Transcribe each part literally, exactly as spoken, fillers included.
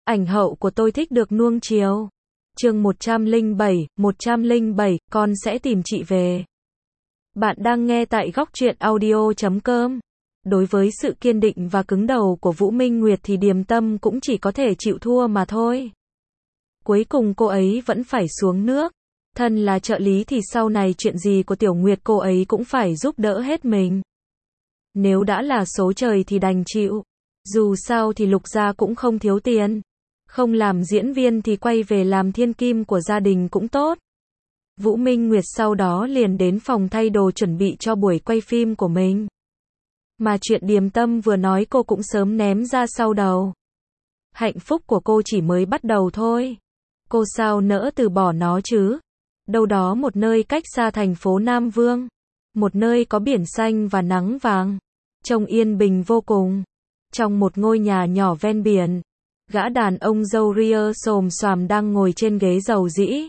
Ảnh hậu của tôi thích được nuông chiều. Chương một trăm lẻ bảy, một trăm lẻ bảy, con sẽ tìm chị về. Bạn đang nghe tại góc truyện audio chấm com. Đối với sự kiên định và cứng đầu của Vũ Minh Nguyệt thì Điềm Tâm cũng chỉ có thể chịu thua mà thôi. Cuối cùng cô ấy vẫn phải xuống nước. Thân là trợ lý thì sau này chuyện gì của Tiểu Nguyệt cô ấy cũng phải giúp đỡ hết mình. Nếu đã là số trời thì đành chịu. Dù sao thì Lục gia cũng không thiếu tiền. Không làm diễn viên thì quay về làm thiên kim của gia đình cũng tốt. Vũ Minh Nguyệt sau đó liền đến phòng thay đồ chuẩn bị cho buổi quay phim của mình. Mà chuyện Điềm Tâm vừa nói cô cũng sớm ném ra sau đầu. Hạnh phúc của cô chỉ mới bắt đầu thôi. Cô sao nỡ từ bỏ nó chứ? Đâu đó một nơi cách xa thành phố Nam Vương. Một nơi có biển xanh và nắng vàng. Trông yên bình vô cùng. Trong một ngôi nhà nhỏ ven biển. Gã đàn ông râu ria xồm xoàm đang ngồi trên ghế dầu dĩ.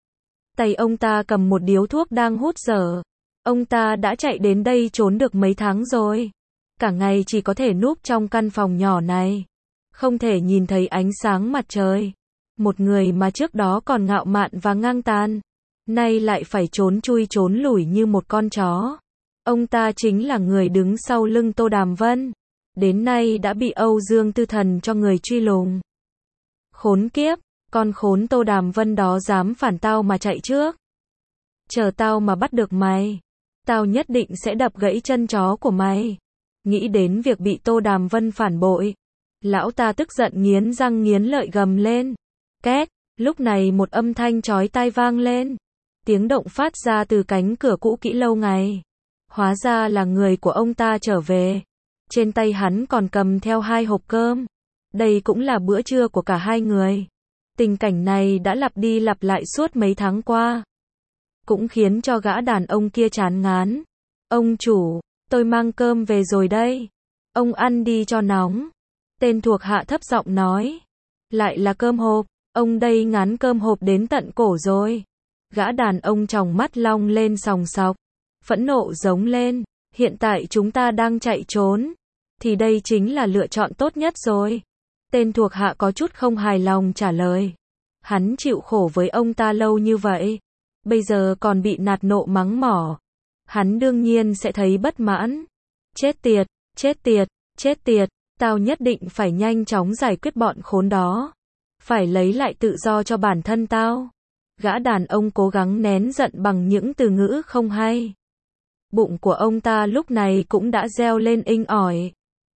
Tay ông ta cầm một điếu thuốc đang hút dở. Ông ta đã chạy đến đây trốn được mấy tháng rồi. Cả ngày chỉ có thể núp trong căn phòng nhỏ này. Không thể nhìn thấy ánh sáng mặt trời. Một người mà trước đó còn ngạo mạn và ngang tàn. Nay lại phải trốn chui trốn lủi như một con chó. Ông ta chính là người đứng sau lưng Tô Đàm Vân. Đến nay đã bị Âu Dương Tư Thần cho người truy lùng. Khốn kiếp, con khốn Tô Đàm Vân đó dám phản tao mà chạy trước. Chờ tao mà bắt được mày. Tao nhất định sẽ đập gãy chân chó của mày. Nghĩ đến việc bị Tô Đàm Vân phản bội. Lão ta tức giận nghiến răng nghiến lợi gầm lên. Két, lúc này một âm thanh chói tai vang lên. Tiếng động phát ra từ cánh cửa cũ kỹ lâu ngày. Hóa ra là người của ông ta trở về. Trên tay hắn còn cầm theo hai hộp cơm. Đây cũng là bữa trưa của cả hai người. Tình cảnh này đã lặp đi lặp lại suốt mấy tháng qua. Cũng khiến cho gã đàn ông kia chán ngán. Ông chủ, tôi mang cơm về rồi đây. Ông ăn đi cho nóng. Tên thuộc hạ thấp giọng nói. Lại là cơm hộp. Ông đây ngán cơm hộp đến tận cổ rồi. Gã đàn ông tròng mắt long lên sòng sọc. Phẫn nộ giống lên. Hiện tại chúng ta đang chạy trốn. Thì đây chính là lựa chọn tốt nhất rồi. Tên thuộc hạ có chút không hài lòng trả lời. Hắn chịu khổ với ông ta lâu như vậy. Bây giờ còn bị nạt nộ mắng mỏ. Hắn đương nhiên sẽ thấy bất mãn. Chết tiệt, chết tiệt, chết tiệt. Tao nhất định phải nhanh chóng giải quyết bọn khốn đó. Phải lấy lại tự do cho bản thân tao. Gã đàn ông cố gắng nén giận bằng những từ ngữ không hay. Bụng của ông ta lúc này cũng đã reo lên inh ỏi.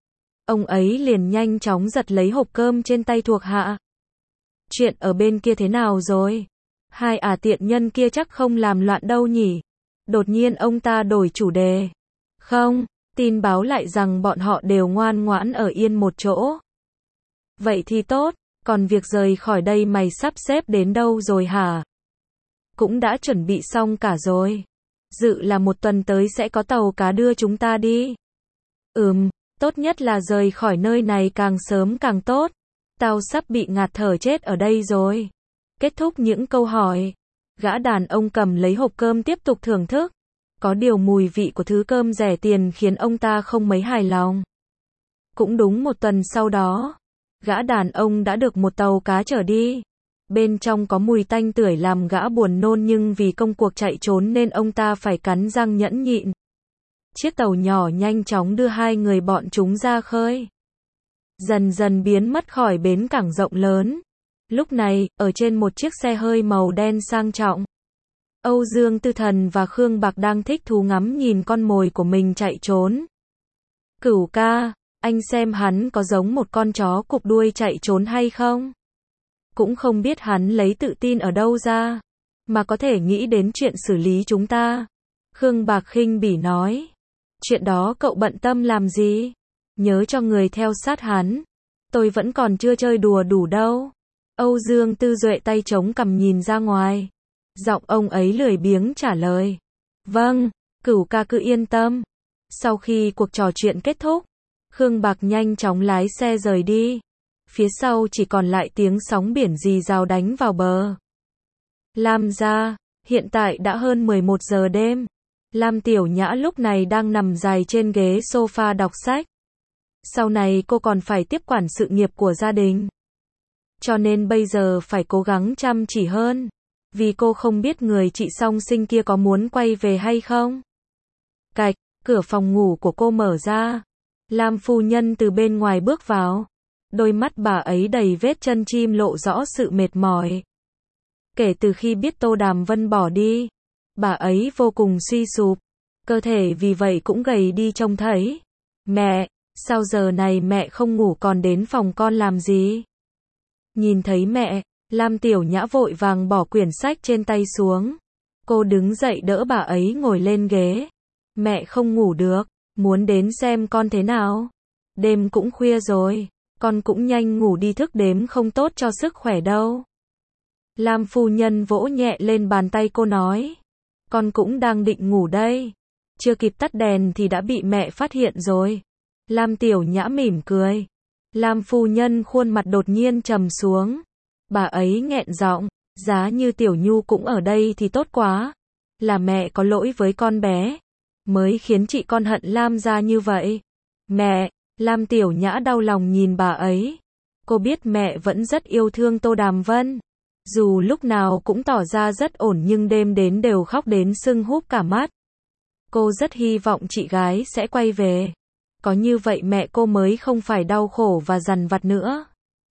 Ông ấy liền nhanh chóng giật lấy hộp cơm trên tay thuộc hạ. Chuyện ở bên kia thế nào rồi? Hai ả tiện nhân kia chắc không làm loạn đâu nhỉ? Đột nhiên ông ta đổi chủ đề. Không, tin báo lại rằng bọn họ đều ngoan ngoãn ở yên một chỗ. Vậy thì tốt, còn việc rời khỏi đây mày sắp xếp đến đâu rồi hả? Cũng đã chuẩn bị xong cả rồi. Dự là một tuần tới sẽ có tàu cá đưa chúng ta đi. Ừm, tốt nhất là rời khỏi nơi này càng sớm càng tốt. Tao sắp bị ngạt thở chết ở đây rồi. Kết thúc những câu hỏi. Gã đàn ông cầm lấy hộp cơm tiếp tục thưởng thức. Có điều mùi vị của thứ cơm rẻ tiền khiến ông ta không mấy hài lòng. Cũng đúng một tuần sau đó. Gã đàn ông đã được một tàu cá chở đi. Bên trong có mùi tanh tưởi làm gã buồn nôn nhưng vì công cuộc chạy trốn nên ông ta phải cắn răng nhẫn nhịn. Chiếc tàu nhỏ nhanh chóng đưa hai người bọn chúng ra khơi. Dần dần biến mất khỏi bến cảng rộng lớn. Lúc này, ở trên một chiếc xe hơi màu đen sang trọng. Âu Dương Tư Thần và Khương Bạc đang thích thú ngắm nhìn con mồi của mình chạy trốn. Cửu ca, anh xem hắn có giống một con chó cụp đuôi chạy trốn hay không? Cũng không biết hắn lấy tự tin ở đâu ra, mà có thể nghĩ đến chuyện xử lý chúng ta. Khương Bạc khinh bỉ nói. Chuyện đó cậu bận tâm làm gì? Nhớ cho người theo sát hắn. Tôi vẫn còn chưa chơi đùa đủ đâu. Âu Dương Tư Duệ tay chống cằm nhìn ra ngoài. Giọng ông ấy lười biếng trả lời. Vâng, Cửu ca cứ yên tâm. Sau khi cuộc trò chuyện kết thúc, Khương Bạc nhanh chóng lái xe rời đi. Phía sau chỉ còn lại tiếng sóng biển rì rào đánh vào bờ. Lam gia, hiện tại đã hơn mười một giờ đêm. Lam Tiểu Nhã lúc này đang nằm dài trên ghế sofa đọc sách. Sau này cô còn phải tiếp quản sự nghiệp của gia đình. Cho nên bây giờ phải cố gắng chăm chỉ hơn. Vì cô không biết người chị song sinh kia có muốn quay về hay không. Cạch, cửa phòng ngủ của cô mở ra. Lam phu nhân từ bên ngoài bước vào. Đôi mắt bà ấy đầy vết chân chim lộ rõ sự mệt mỏi. Kể từ khi biết Tô Đàm Vân bỏ đi, bà ấy vô cùng suy sụp. Cơ thể vì vậy cũng gầy đi trông thấy. Mẹ, sao giờ này mẹ không ngủ còn đến phòng con làm gì? Nhìn thấy mẹ, Lam Tiểu Nhã vội vàng bỏ quyển sách trên tay xuống. Cô đứng dậy đỡ bà ấy ngồi lên ghế. Mẹ không ngủ được, muốn đến xem con thế nào. Đêm cũng khuya rồi, con cũng nhanh ngủ đi, thức đêm không tốt cho sức khỏe đâu. Lam phu nhân vỗ nhẹ lên bàn tay cô nói. Con cũng đang định ngủ đây. Chưa kịp tắt đèn thì đã bị mẹ phát hiện rồi. Lam Tiểu Nhã mỉm cười. Lam phu nhân khuôn mặt đột nhiên trầm xuống. Bà ấy nghẹn giọng, giá như Tiểu Nhu cũng ở đây thì tốt quá. Là mẹ có lỗi với con bé, mới khiến chị con hận Lam gia như vậy. Mẹ, Lam Tiểu Nhã đau lòng nhìn bà ấy. Cô biết mẹ vẫn rất yêu thương Tô Đàm Vân. Dù lúc nào cũng tỏ ra rất ổn nhưng đêm đến đều khóc đến sưng húp cả mắt. Cô rất hy vọng chị gái sẽ quay về. Có như vậy mẹ cô mới không phải đau khổ và dằn vặt nữa.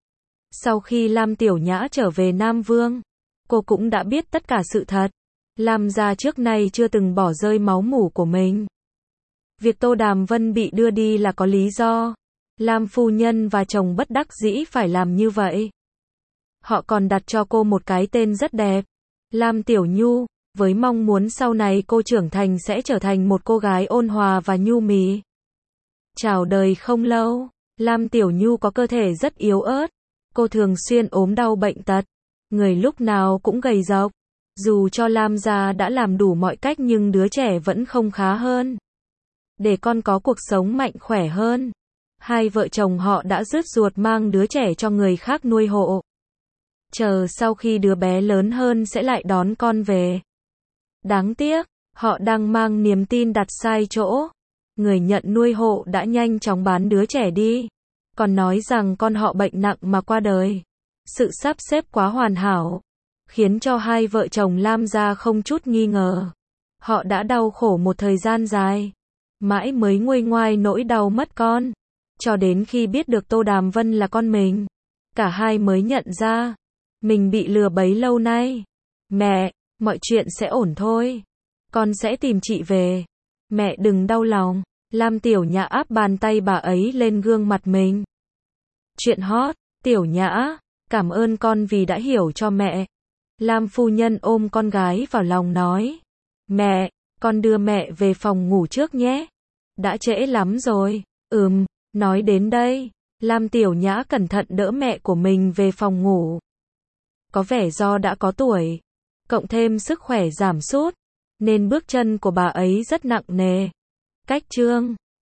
Sau khi Lam Tiểu Nhã trở về Nam Vương, cô cũng đã biết tất cả sự thật. Lam gia trước nay chưa từng bỏ rơi máu mủ của mình. Việc Tô Đàm Vân bị đưa đi là có lý do. Lam phu nhân và chồng bất đắc dĩ phải làm như vậy. Họ còn đặt cho cô một cái tên rất đẹp, Lam Tiểu Nhu, với mong muốn sau này cô trưởng thành sẽ trở thành một cô gái ôn hòa và nhu mì. Chào đời không lâu, Lam Tiểu Nhu có cơ thể rất yếu ớt. Cô thường xuyên ốm đau bệnh tật, người lúc nào cũng gầy rộc. Dù cho Lam gia đã làm đủ mọi cách nhưng đứa trẻ vẫn không khá hơn. Để con có cuộc sống mạnh khỏe hơn, hai vợ chồng họ đã rứt ruột mang đứa trẻ cho người khác nuôi hộ. Chờ sau khi đứa bé lớn hơn sẽ lại đón con về. Đáng tiếc, họ đang mang niềm tin đặt sai chỗ. Người nhận nuôi hộ đã nhanh chóng bán đứa trẻ đi. Còn nói rằng con họ bệnh nặng mà qua đời. Sự sắp xếp quá hoàn hảo, khiến cho hai vợ chồng Lam gia không chút nghi ngờ. Họ đã đau khổ một thời gian dài, mãi mới nguôi ngoai nỗi đau mất con. Cho đến khi biết được Tô Đàm Vân là con mình, cả hai mới nhận ra mình bị lừa bấy lâu nay. Mẹ, mọi chuyện sẽ ổn thôi. Con sẽ tìm chị về. Mẹ đừng đau lòng. Lam Tiểu Nhã áp bàn tay bà ấy lên gương mặt mình. Chuyện hot, Tiểu Nhã, cảm ơn con vì đã hiểu cho mẹ. Lam phu nhân ôm con gái vào lòng nói. Mẹ, con đưa mẹ về phòng ngủ trước nhé. Đã trễ lắm rồi. Ừm, nói đến đây, Lam Tiểu Nhã cẩn thận đỡ mẹ của mình về phòng ngủ. Có vẻ do đã có tuổi, cộng thêm sức khỏe giảm sút, nên bước chân của bà ấy rất nặng nề. Cách chương